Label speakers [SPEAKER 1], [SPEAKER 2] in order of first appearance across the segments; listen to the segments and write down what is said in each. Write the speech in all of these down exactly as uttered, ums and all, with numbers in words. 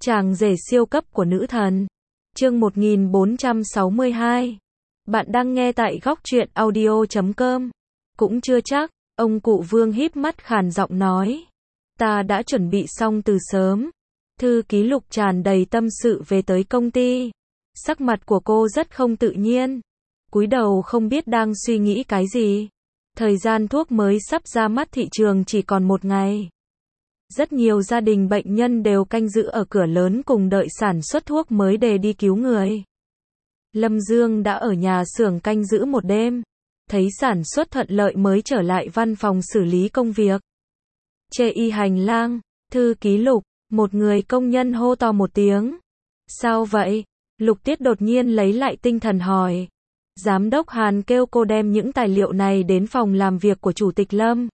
[SPEAKER 1] Chàng rể siêu cấp của nữ thần. Chương một nghìn bốn trăm sáu mươi hai. Bạn đang nghe tại góc truyện audio chấm com. Cũng chưa chắc, ông cụ Vương híp mắt khàn giọng nói. Ta đã chuẩn bị xong từ sớm. Thư ký Lục tràn đầy tâm sự về tới công ty. Sắc mặt của cô rất không tự nhiên. Cúi đầu không biết đang suy nghĩ cái gì. Thời gian thuốc mới sắp ra mắt thị trường chỉ còn một ngày. Rất nhiều gia đình bệnh nhân đều canh giữ ở cửa lớn cùng đợi sản xuất thuốc mới để đi cứu người. Lâm Dương đã ở nhà xưởng canh giữ một đêm. Thấy sản xuất thuận lợi mới trở lại văn phòng xử lý công việc. Chê y hành lang, thư ký Lục, một người công nhân hô to một tiếng. Sao vậy? Lục Tiết đột nhiên lấy lại tinh thần hỏi. Giám đốc Hàn kêu cô đem những tài liệu này đến phòng làm việc của Chủ tịch Lâm.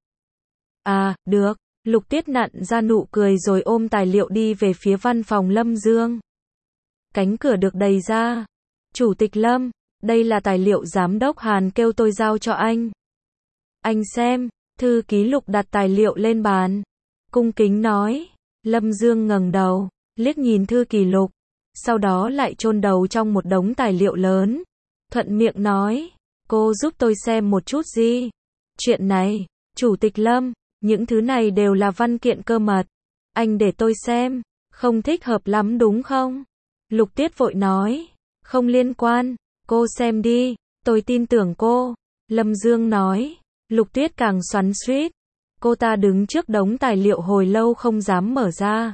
[SPEAKER 1] À, được. Lục Tiết nặn ra nụ cười rồi ôm tài liệu đi về phía văn phòng Lâm Dương. Cánh cửa được đẩy ra. Chủ tịch Lâm, đây là tài liệu giám đốc Hàn kêu tôi giao cho anh. Anh xem, thư ký Lục đặt tài liệu lên bàn. Cung kính nói. Lâm Dương ngẩng đầu, liếc nhìn thư ký Lục. Sau đó lại chôn đầu trong một đống tài liệu lớn. Thuận miệng nói. Cô giúp tôi xem một chút gì. Chuyện này, Chủ tịch Lâm. Những thứ này đều là văn kiện cơ mật. Anh để tôi xem. Không thích hợp lắm đúng không? Lục Tiết vội nói. Không liên quan. Cô xem đi. Tôi tin tưởng cô. Lâm Dương nói. Lục Tiết càng xoắn xuýt. Cô ta đứng trước đống tài liệu hồi lâu không dám mở ra.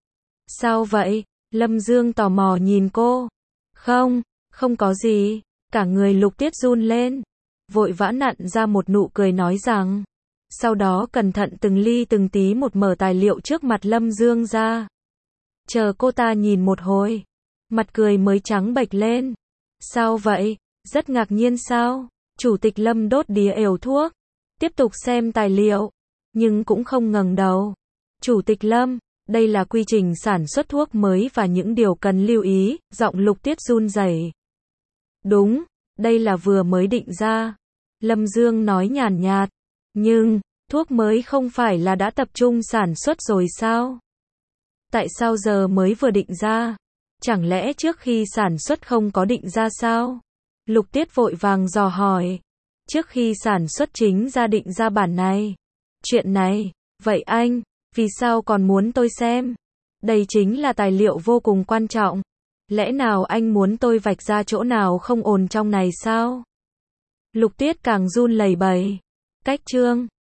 [SPEAKER 1] Sao vậy? Lâm Dương tò mò nhìn cô. Không, không có gì. Cả người Lục Tiết run lên. Vội vã nặn ra một nụ cười nói rằng. Sau đó cẩn thận từng ly từng tí một mở tài liệu trước mặt Lâm Dương ra. Chờ cô ta nhìn một hồi. Mặt cười mới trắng bệch lên. Sao vậy? Rất ngạc nhiên sao? Chủ tịch Lâm đốt đĩa ều thuốc. Tiếp tục xem tài liệu. Nhưng cũng không ngẩng đầu. Chủ tịch Lâm, đây là quy trình sản xuất thuốc mới và những điều cần lưu ý. Giọng Lục Tiết run rẩy. Đúng, đây là vừa mới định ra. Lâm Dương nói nhàn nhạt. Nhưng, thuốc mới không phải là đã tập trung sản xuất rồi sao? Tại sao giờ mới vừa định ra? Chẳng lẽ trước khi sản xuất không có định ra sao? Lục Tiết vội vàng dò hỏi. Trước khi sản xuất chính ra định ra bản này. Chuyện này, vậy anh, vì sao còn muốn tôi xem? Đây chính là tài liệu vô cùng quan trọng. Lẽ nào anh muốn tôi vạch ra chỗ nào không ổn trong này sao? Lục Tiết càng run lẩy bẩy. Cách chương